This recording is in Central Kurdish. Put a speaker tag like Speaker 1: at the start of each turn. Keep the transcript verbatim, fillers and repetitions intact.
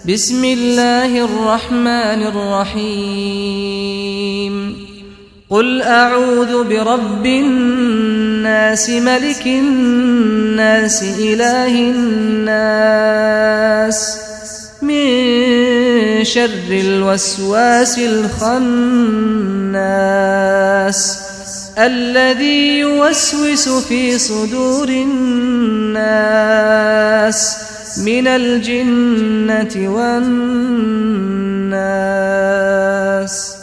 Speaker 1: بسم الله الرحمن الرحيم قل أعوذ برب الناس ملك الناس إله الناس من شر الوسواس الخناس الذي يوسوس في صدور الناس من الجنة والناس.